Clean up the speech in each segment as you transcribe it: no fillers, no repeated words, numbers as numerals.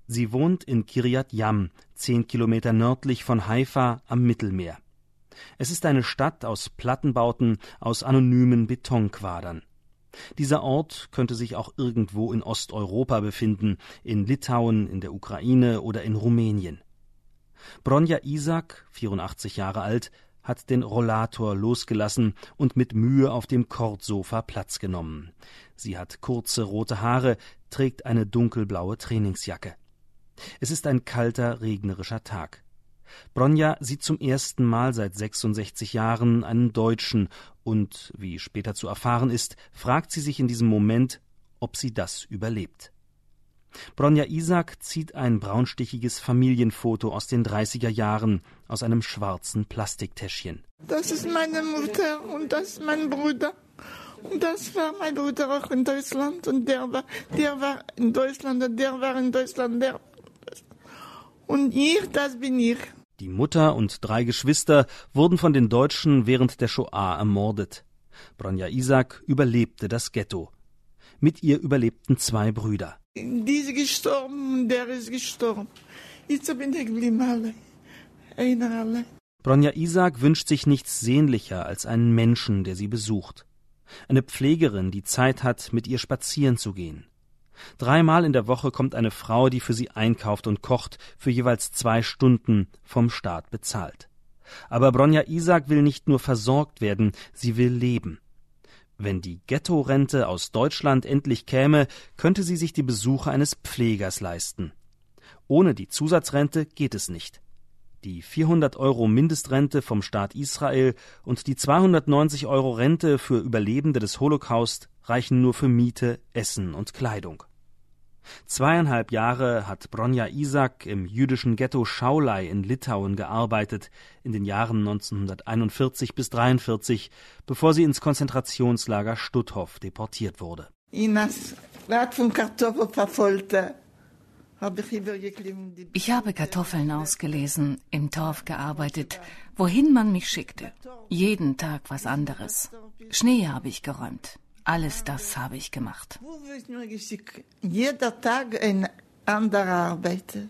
Sie wohnt in Kiryat Yam, 10 Kilometer nördlich von Haifa am Mittelmeer. Es ist eine Stadt aus Plattenbauten, aus anonymen Betonquadern. Dieser Ort könnte sich auch irgendwo in Osteuropa befinden, in Litauen, in der Ukraine oder in Rumänien. Bronja Isak, 84 Jahre alt, hat den Rollator losgelassen und mit Mühe auf dem Kordsofa Platz genommen. Sie hat kurze rote Haare, trägt eine dunkelblaue Trainingsjacke. Es ist ein kalter, regnerischer Tag. Bronja sieht zum ersten Mal seit 66 Jahren einen Deutschen und, wie später zu erfahren ist, fragt sie sich in diesem Moment, ob sie das überlebt. Bronja Isak zieht ein braunstichiges Familienfoto aus den 30er Jahren aus einem schwarzen Plastiktäschchen. Das ist meine Mutter und das ist mein Bruder. Und das war mein Bruder auch in Deutschland. Und der war in Deutschland und der war in Deutschland. Und ich, das bin ich. Die Mutter und 3 Geschwister wurden von den Deutschen während der Shoah ermordet. Bronja Isak überlebte das Ghetto. Mit ihr überlebten 2 Brüder. Die ist gestorben und der ist gestorben. Jetzt bin ich geblieben, alle. Bronja Isak wünscht sich nichts sehnlicher als einen Menschen, der sie besucht. Eine Pflegerin, die Zeit hat, mit ihr spazieren zu gehen. 3-mal in der Woche kommt eine Frau, die für sie einkauft und kocht, für jeweils 2 Stunden, vom Staat bezahlt. Aber Bronja Isak will nicht nur versorgt werden, sie will leben. Wenn die Ghetto-Rente aus Deutschland endlich käme, könnte sie sich die Besuche eines Pflegers leisten. Ohne die Zusatzrente geht es nicht. Die 400 € Mindestrente vom Staat Israel und die 290 € Rente für Überlebende des Holocaust reichen nur für Miete, Essen und Kleidung. 2,5 Jahre hat Bronja Isak im jüdischen Ghetto Schaulai in Litauen gearbeitet, in den Jahren 1941 bis 1943, bevor sie ins Konzentrationslager Stutthof deportiert wurde. In das Rad von Kartoffeln verfolgt. Ich habe Kartoffeln ausgelesen, im Torf gearbeitet, wohin man mich schickte. Jeden Tag was anderes. Schnee habe ich geräumt. Alles das habe ich gemacht. Jeder Tag eine andere Arbeit.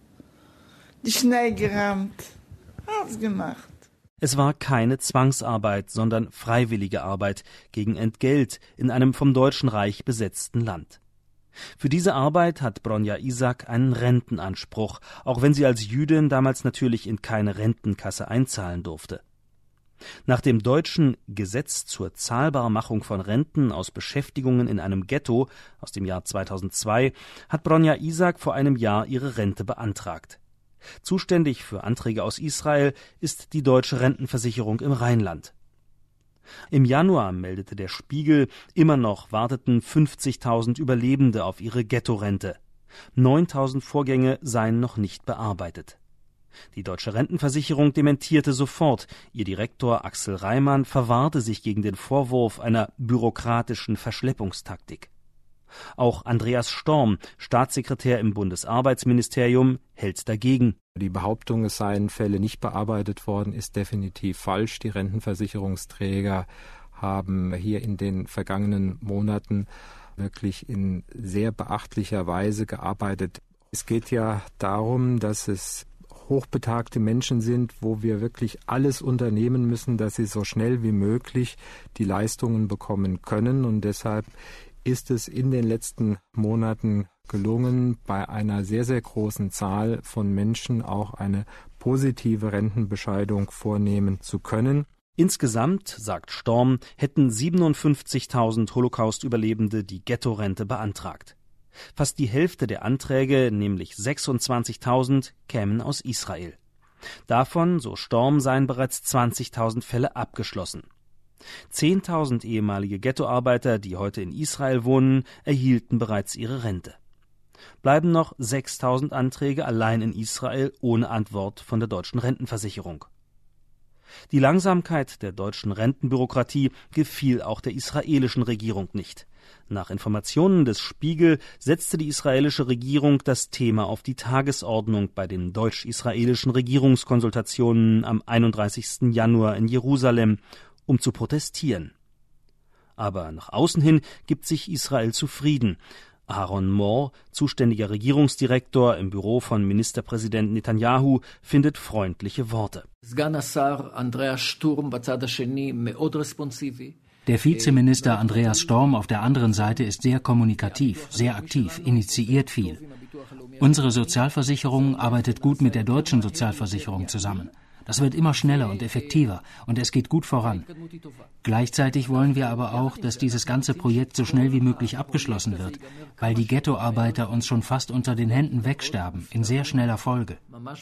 Die Schnee geräumt. Alles gemacht. Es war keine Zwangsarbeit, sondern freiwillige Arbeit gegen Entgelt in einem vom Deutschen Reich besetzten Land. Für diese Arbeit hat Bronja Isak einen Rentenanspruch, auch wenn sie als Jüdin damals natürlich in keine Rentenkasse einzahlen durfte. Nach dem deutschen Gesetz zur Zahlbarmachung von Renten aus Beschäftigungen in einem Ghetto aus dem Jahr 2002 hat Bronja Isak vor einem Jahr ihre Rente beantragt. Zuständig für Anträge aus Israel ist die Deutsche Rentenversicherung im Rheinland. Im Januar meldete der Spiegel, immer noch warteten 50.000 Überlebende auf ihre Ghetto-Rente. 9.000 Vorgänge seien noch nicht bearbeitet. Die Deutsche Rentenversicherung dementierte sofort. Ihr Direktor Axel Reimann verwahrte sich gegen den Vorwurf einer bürokratischen Verschleppungstaktik. Auch Andreas Storm, Staatssekretär im Bundesarbeitsministerium, hält dagegen. Die Behauptung, es seien Fälle nicht bearbeitet worden, ist definitiv falsch. Die Rentenversicherungsträger haben hier in den vergangenen Monaten wirklich in sehr beachtlicher Weise gearbeitet. Es geht ja darum, dass es hochbetagte Menschen sind, wo wir wirklich alles unternehmen müssen, dass sie so schnell wie möglich die Leistungen bekommen können. Und deshalb ist es in den letzten Monaten gelungen, bei einer sehr, sehr großen Zahl von Menschen auch eine positive Rentenbescheidung vornehmen zu können. Insgesamt, sagt Storm, hätten 57.000 Holocaust-Überlebende die Ghetto-Rente beantragt. Fast die Hälfte der Anträge, nämlich 26.000, kämen aus Israel. Davon, so Storm, seien bereits 20.000 Fälle abgeschlossen. 10.000 ehemalige Ghettoarbeiter, die heute in Israel wohnen, erhielten bereits ihre Rente. Bleiben noch 6.000 Anträge allein in Israel ohne Antwort von der deutschen Rentenversicherung. Die Langsamkeit der deutschen Rentenbürokratie gefiel auch der israelischen Regierung nicht. Nach Informationen des Spiegel setzte die israelische Regierung das Thema auf die Tagesordnung bei den deutsch-israelischen Regierungskonsultationen am 31. Januar in Jerusalem, um zu protestieren. Aber nach außen hin gibt sich Israel zufrieden. Aaron Moore, zuständiger Regierungsdirektor im Büro von Ministerpräsident Netanyahu, findet freundliche Worte. Der Vizeminister Andreas Storm auf der anderen Seite ist sehr kommunikativ, sehr aktiv, initiiert viel. Unsere Sozialversicherung arbeitet gut mit der deutschen Sozialversicherung zusammen. Das wird immer schneller und effektiver und es geht gut voran. Gleichzeitig wollen wir aber auch, dass dieses ganze Projekt so schnell wie möglich abgeschlossen wird, weil die Ghettoarbeiter uns schon fast unter den Händen wegsterben, in sehr schneller Folge.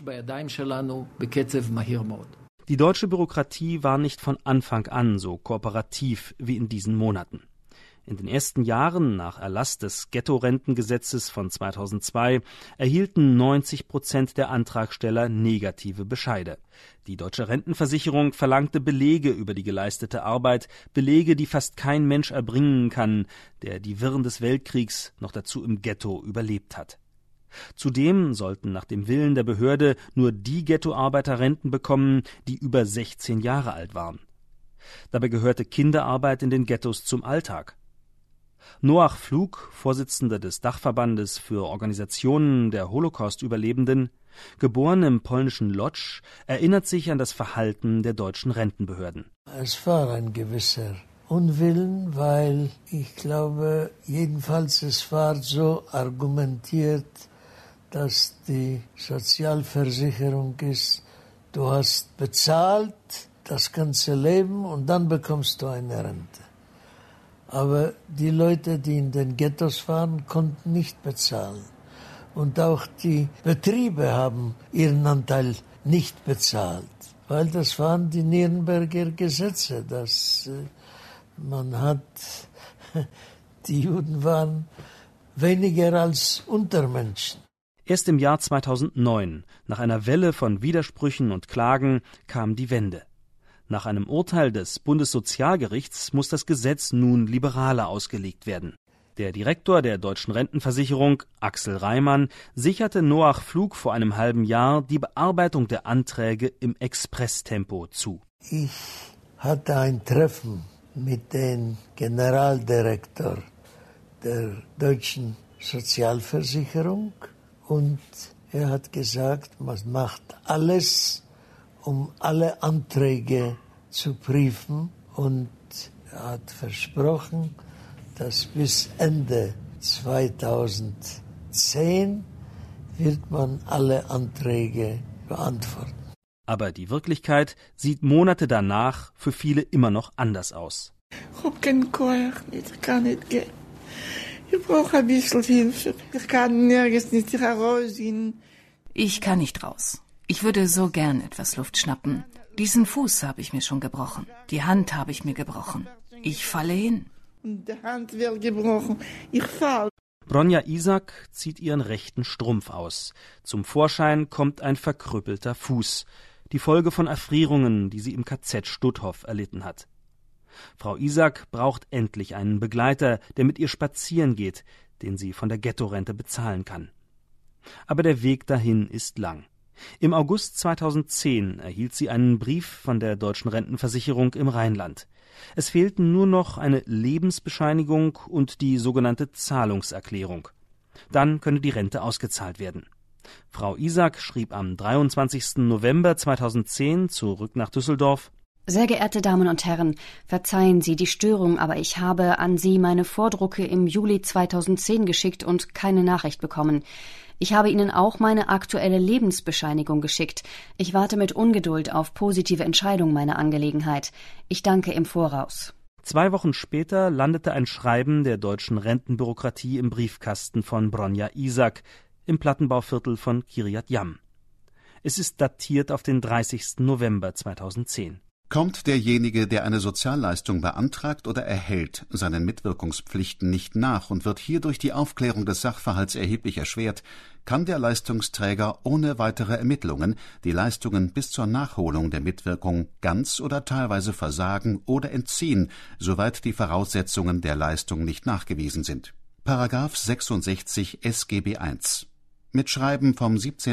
Die deutsche Bürokratie war nicht von Anfang an so kooperativ wie in diesen Monaten. In den ersten Jahren nach Erlass des Ghetto-Rentengesetzes von 2002 erhielten 90% der Antragsteller negative Bescheide. Die deutsche Rentenversicherung verlangte Belege über die geleistete Arbeit, Belege, die fast kein Mensch erbringen kann, der die Wirren des Weltkriegs noch dazu im Ghetto überlebt hat. Zudem sollten nach dem Willen der Behörde nur die Ghettoarbeiter Renten bekommen, die über 16 Jahre alt waren. Dabei gehörte Kinderarbeit in den Ghettos zum Alltag. Noach Flug, Vorsitzender des Dachverbandes für Organisationen der Holocaust-Überlebenden, geboren im polnischen Lodz, erinnert sich an das Verhalten der deutschen Rentenbehörden. Es war ein gewisser Unwillen, weil ich glaube, jedenfalls es war so argumentiert, dass die Sozialversicherung ist, du hast bezahlt das ganze Leben und dann bekommst du eine Rente. Aber die Leute, die in den Ghettos waren, konnten nicht bezahlen. Und auch die Betriebe haben ihren Anteil nicht bezahlt, weil das waren die Nürnberger Gesetze, dass die Juden waren weniger als Untermenschen. Erst im Jahr 2009, nach einer Welle von Widersprüchen und Klagen, kam die Wende. Nach einem Urteil des Bundessozialgerichts muss das Gesetz nun liberaler ausgelegt werden. Der Direktor der deutschen Rentenversicherung, Axel Reimann, sicherte Noach Flug vor einem halben Jahr die Bearbeitung der Anträge im Expresstempo zu. Ich hatte ein Treffen mit dem Generaldirektor der deutschen Sozialversicherung und er hat gesagt, man macht alles, um alle Anträge zu prüfen und er hat versprochen, dass bis Ende 2010 wird man alle Anträge beantworten. Aber die Wirklichkeit sieht Monate danach für viele immer noch anders aus. Ich habe keinen Koch, ich kann nicht gehen. Ich brauche ein bisschen Hilfe. Ich kann nirgends nicht rausgehen. Ich kann nicht raus. Ich würde so gern etwas Luft schnappen. Diesen Fuß habe ich mir schon gebrochen. Die Hand habe ich mir gebrochen. Ich falle hin. Und die Hand wird gebrochen. Ich falle. Bronja Isaak zieht ihren rechten Strumpf aus. Zum Vorschein kommt ein verkrüppelter Fuß. Die Folge von Erfrierungen, die sie im KZ Stutthof erlitten hat. Frau Isaak braucht endlich einen Begleiter, der mit ihr spazieren geht, den sie von der Ghettorente bezahlen kann. Aber der Weg dahin ist lang. Im August 2010 erhielt sie einen Brief von der deutschen Rentenversicherung im Rheinland. Es fehlten nur noch eine Lebensbescheinigung und die sogenannte Zahlungserklärung. Dann könne die Rente ausgezahlt werden. Frau Isaak schrieb am 23. November 2010 zurück nach Düsseldorf: Sehr geehrte Damen und Herren, verzeihen Sie die Störung, aber ich habe an Sie meine Vordrucke im Juli 2010 geschickt und keine Nachricht bekommen. Ich habe Ihnen auch meine aktuelle Lebensbescheinigung geschickt. Ich warte mit Ungeduld auf positive Entscheidung meiner Angelegenheit. Ich danke im Voraus. 2 Wochen später landete ein Schreiben der deutschen Rentenbürokratie im Briefkasten von Bronja Isaak im Plattenbauviertel von Kiryat Yam. Es ist datiert auf den 30. November 2010. Kommt derjenige, der eine Sozialleistung beantragt oder erhält, seinen Mitwirkungspflichten nicht nach und wird hierdurch die Aufklärung des Sachverhalts erheblich erschwert, kann der Leistungsträger ohne weitere Ermittlungen die Leistungen bis zur Nachholung der Mitwirkung ganz oder teilweise versagen oder entziehen, soweit die Voraussetzungen der Leistung nicht nachgewiesen sind. § 66 SGB I. Mit Schreiben vom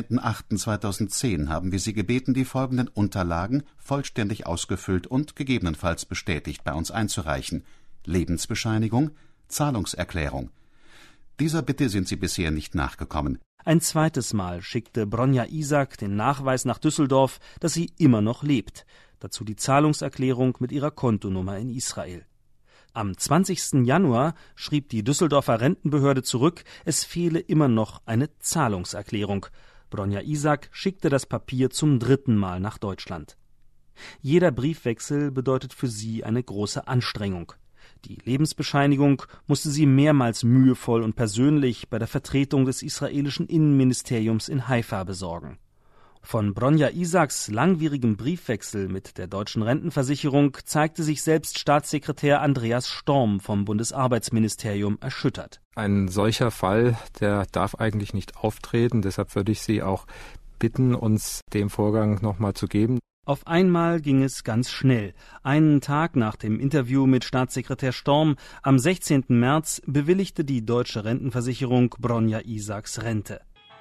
17.08.2010 haben wir Sie gebeten, die folgenden Unterlagen vollständig ausgefüllt und gegebenenfalls bestätigt bei uns einzureichen: Lebensbescheinigung, Zahlungserklärung. Dieser Bitte sind sie bisher nicht nachgekommen. Ein zweites Mal schickte Bronja Isaak den Nachweis nach Düsseldorf, dass sie immer noch lebt. Dazu die Zahlungserklärung mit ihrer Kontonummer in Israel. Am 20. Januar schrieb die Düsseldorfer Rentenbehörde zurück, es fehle immer noch eine Zahlungserklärung. Bronja Isaak schickte das Papier zum 3. Mal nach Deutschland. Jeder Briefwechsel bedeutet für sie eine große Anstrengung. Die Lebensbescheinigung musste sie mehrmals mühevoll und persönlich bei der Vertretung des israelischen Innenministeriums in Haifa besorgen. Von Bronja Isaaks langwierigem Briefwechsel mit der deutschen Rentenversicherung zeigte sich selbst Staatssekretär Andreas Storm vom Bundesarbeitsministerium erschüttert. Ein solcher Fall, der darf eigentlich nicht auftreten. Deshalb würde ich Sie auch bitten, uns den Vorgang nochmal zu geben. Auf einmal ging es ganz schnell. Einen Tag nach dem Interview mit Staatssekretär Storm, am 16. März, bewilligte die deutsche Rentenversicherung Bronja Isaaks Rente.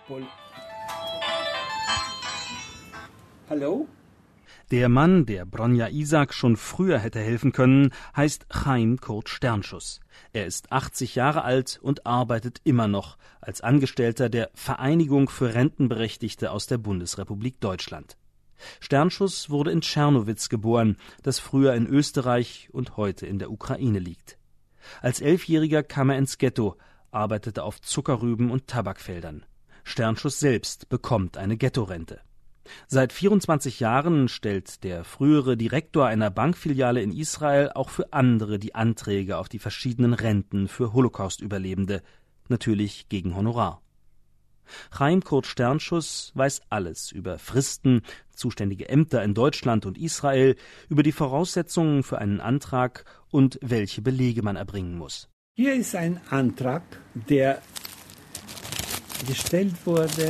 Hallo? Der Mann, der Bronja Isaak schon früher hätte helfen können, heißt Chaim Kurt Sternschuss. Er ist 80 Jahre alt und arbeitet immer noch als Angestellter der Vereinigung für Rentenberechtigte aus der Bundesrepublik Deutschland. Sternschuss wurde in Czernowitz geboren, das früher in Österreich und heute in der Ukraine liegt. Als 11-Jähriger kam er ins Ghetto, arbeitete auf Zuckerrüben und Tabakfeldern. Sternschuss selbst bekommt eine Ghettorente. Seit 24 Jahren stellt der frühere Direktor einer Bankfiliale in Israel auch für andere die Anträge auf die verschiedenen Renten für Holocaust-Überlebende, natürlich gegen Honorar. Chaim Kurt Sternschuss weiß alles über Fristen, zuständige Ämter in Deutschland und Israel, über die Voraussetzungen für einen Antrag und welche Belege man erbringen muss. Hier ist ein Antrag, der gestellt wurde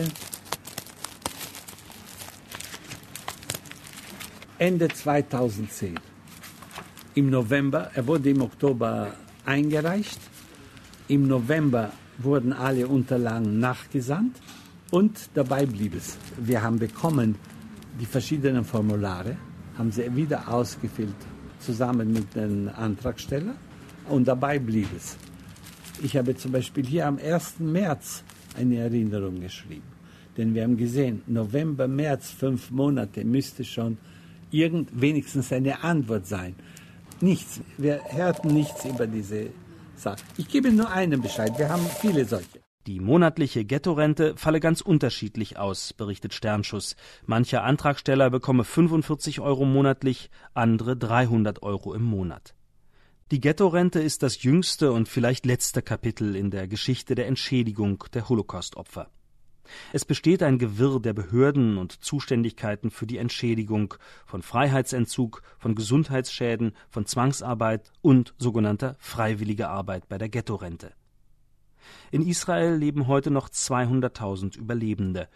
Ende 2010. Im November, er wurde im Oktober eingereicht. Im November wurden alle Unterlagen nachgesandt und dabei blieb es. Wir haben bekommen die verschiedenen Formulare, haben sie wieder ausgefüllt, zusammen mit den Antragstellern und dabei blieb es. Ich habe zum Beispiel hier am 1. März eine Erinnerung geschrieben, denn wir haben gesehen, November, März, 5 Monate müsste schon wenigstens eine Antwort sein. Nichts, wir hörten nichts über diese Sache. Ich gebe nur einen Bescheid, wir haben viele solche. Die monatliche Ghettorente falle ganz unterschiedlich aus, berichtet Sternschuss. Mancher Antragsteller bekomme 45 € monatlich, andere 300 € im Monat. Die Ghettorente ist das jüngste und vielleicht letzte Kapitel in der Geschichte der Entschädigung der Holocaust-Opfer. Es besteht ein Gewirr der Behörden und Zuständigkeiten für die Entschädigung von Freiheitsentzug, von Gesundheitsschäden, von Zwangsarbeit und sogenannter freiwilliger Arbeit bei der Ghettorente. In Israel leben heute noch 200.000 Überlebende.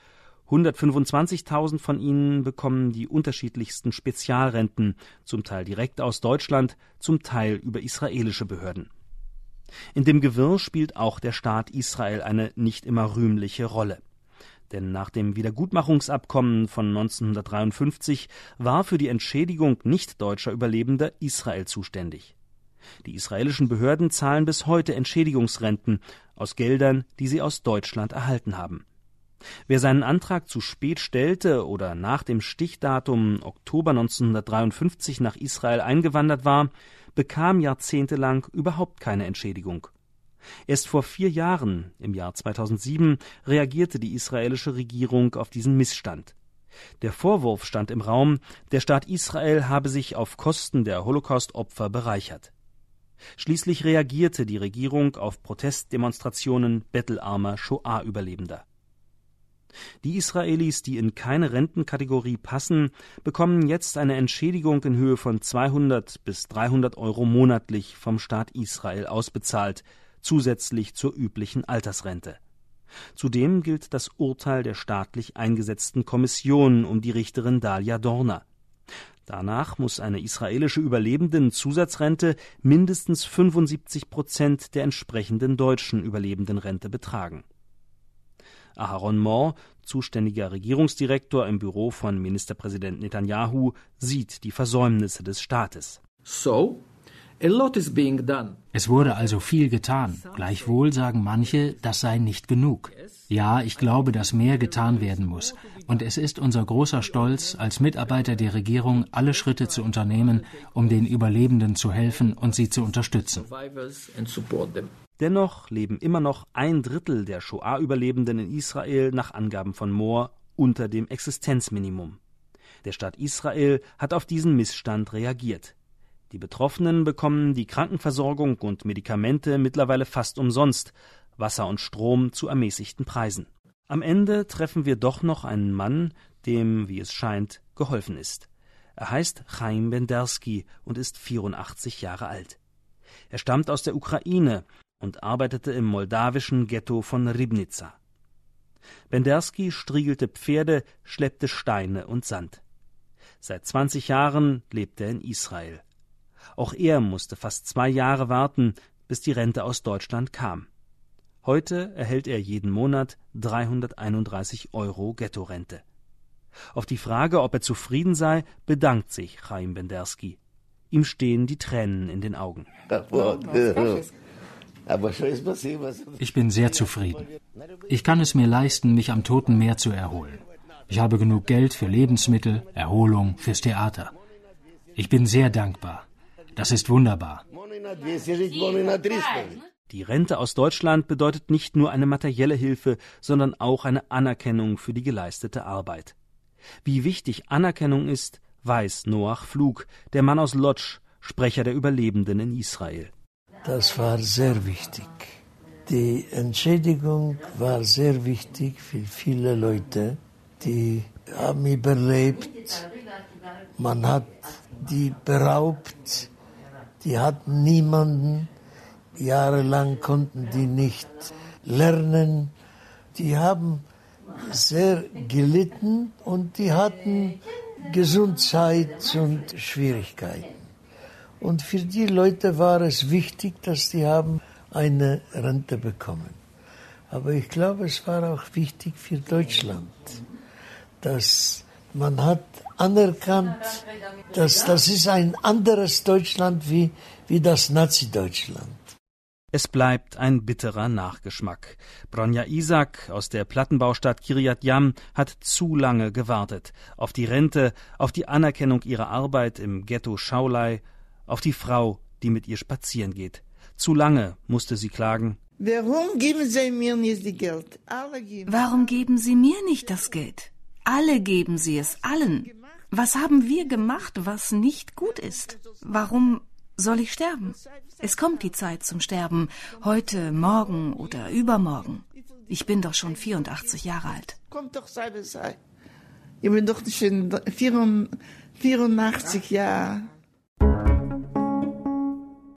125.000 von ihnen bekommen die unterschiedlichsten Spezialrenten, zum Teil direkt aus Deutschland, zum Teil über israelische Behörden. In dem Gewirr spielt auch der Staat Israel eine nicht immer rühmliche Rolle. Denn nach dem Wiedergutmachungsabkommen von 1953 war für die Entschädigung nicht-deutscher Überlebender Israel zuständig. Die israelischen Behörden zahlen bis heute Entschädigungsrenten aus Geldern, die sie aus Deutschland erhalten haben. Wer seinen Antrag zu spät stellte oder nach dem Stichdatum Oktober 1953 nach Israel eingewandert war, bekam jahrzehntelang überhaupt keine Entschädigung. Erst vor 4 Jahren, im Jahr 2007, reagierte die israelische Regierung auf diesen Missstand. Der Vorwurf stand im Raum, der Staat Israel habe sich auf Kosten der Holocaust-Opfer bereichert. Schließlich reagierte die Regierung auf Protestdemonstrationen bettelarmer Shoah-Überlebender. Die Israelis, die in keine Rentenkategorie passen, bekommen jetzt eine Entschädigung in Höhe von 200 bis 300 € monatlich vom Staat Israel ausbezahlt, zusätzlich zur üblichen Altersrente. Zudem gilt das Urteil der staatlich eingesetzten Kommission um die Richterin Dalia Dorner. Danach muss eine israelische Überlebendenzusatzrente mindestens 75% der entsprechenden deutschen Überlebendenrente betragen. Aharon Mor, zuständiger Regierungsdirektor im Büro von Ministerpräsident Netanyahu, sieht die Versäumnisse des Staates. So, Es wurde also viel getan. Gleichwohl sagen manche, das sei nicht genug. Ja, ich glaube, dass mehr getan werden muss. Und es ist unser großer Stolz, als Mitarbeiter der Regierung alle Schritte zu unternehmen, um den Überlebenden zu helfen und sie zu unterstützen. Dennoch leben immer noch 1/3 der Shoah-Überlebenden in Israel nach Angaben von Mohr unter dem Existenzminimum. Der Staat Israel hat auf diesen Missstand reagiert. Die Betroffenen bekommen die Krankenversorgung und Medikamente mittlerweile fast umsonst, Wasser und Strom zu ermäßigten Preisen. Am Ende treffen wir doch noch einen Mann, dem, wie es scheint, geholfen ist. Er heißt Chaim Bendersky und ist 84 Jahre alt. Er stammt aus der Ukraine und arbeitete im moldawischen Ghetto von Ribnica. Bendersky striegelte Pferde, schleppte Steine und Sand. Seit 20 Jahren lebt er in Israel. Auch er musste fast 2 Jahre warten, bis die Rente aus Deutschland kam. Heute erhält er jeden Monat 331 € Ghetto-Rente. Auf die Frage, ob er zufrieden sei, bedankt sich Chaim Bendersky. Ihm stehen die Tränen in den Augen. Ich bin sehr zufrieden. Ich kann es mir leisten, mich am Toten Meer zu erholen. Ich habe genug Geld für Lebensmittel, Erholung, fürs Theater. Ich bin sehr dankbar. Das ist wunderbar. Die Rente aus Deutschland bedeutet nicht nur eine materielle Hilfe, sondern auch eine Anerkennung für die geleistete Arbeit. Wie wichtig Anerkennung ist, weiß Noach Flug, der Mann aus Lodz, Sprecher der Überlebenden in Israel. Das war sehr wichtig. Die Entschädigung war sehr wichtig für viele Leute, die haben überlebt. Man hat die beraubt, die hatten niemanden. Jahrelang konnten die nicht lernen. Die haben sehr gelitten und die hatten Gesundheit und Schwierigkeiten. Und für die Leute war es wichtig, dass die haben eine Rente bekommen. Aber ich glaube, es war auch wichtig für Deutschland, dass man hat anerkannt, dass das ist ein anderes Deutschland wie das Nazi-Deutschland. Es bleibt ein bitterer Nachgeschmack. Bronja Isaak aus der Plattenbaustadt Kiryat Yam hat zu lange gewartet. Auf die Rente, auf die Anerkennung ihrer Arbeit im Ghetto Shaulai, auf die Frau, die mit ihr spazieren geht. Zu lange musste sie klagen. Warum geben Sie mir nicht das Geld? Warum geben Sie mir nicht das Geld? Alle geben Sie es, allen. Was haben wir gemacht, was nicht gut ist? Warum soll ich sterben? Es kommt die Zeit zum Sterben, heute, morgen oder übermorgen. Ich bin doch schon 84 Jahre alt. Kommt doch sei. Ich bin doch schon 84 Jahre.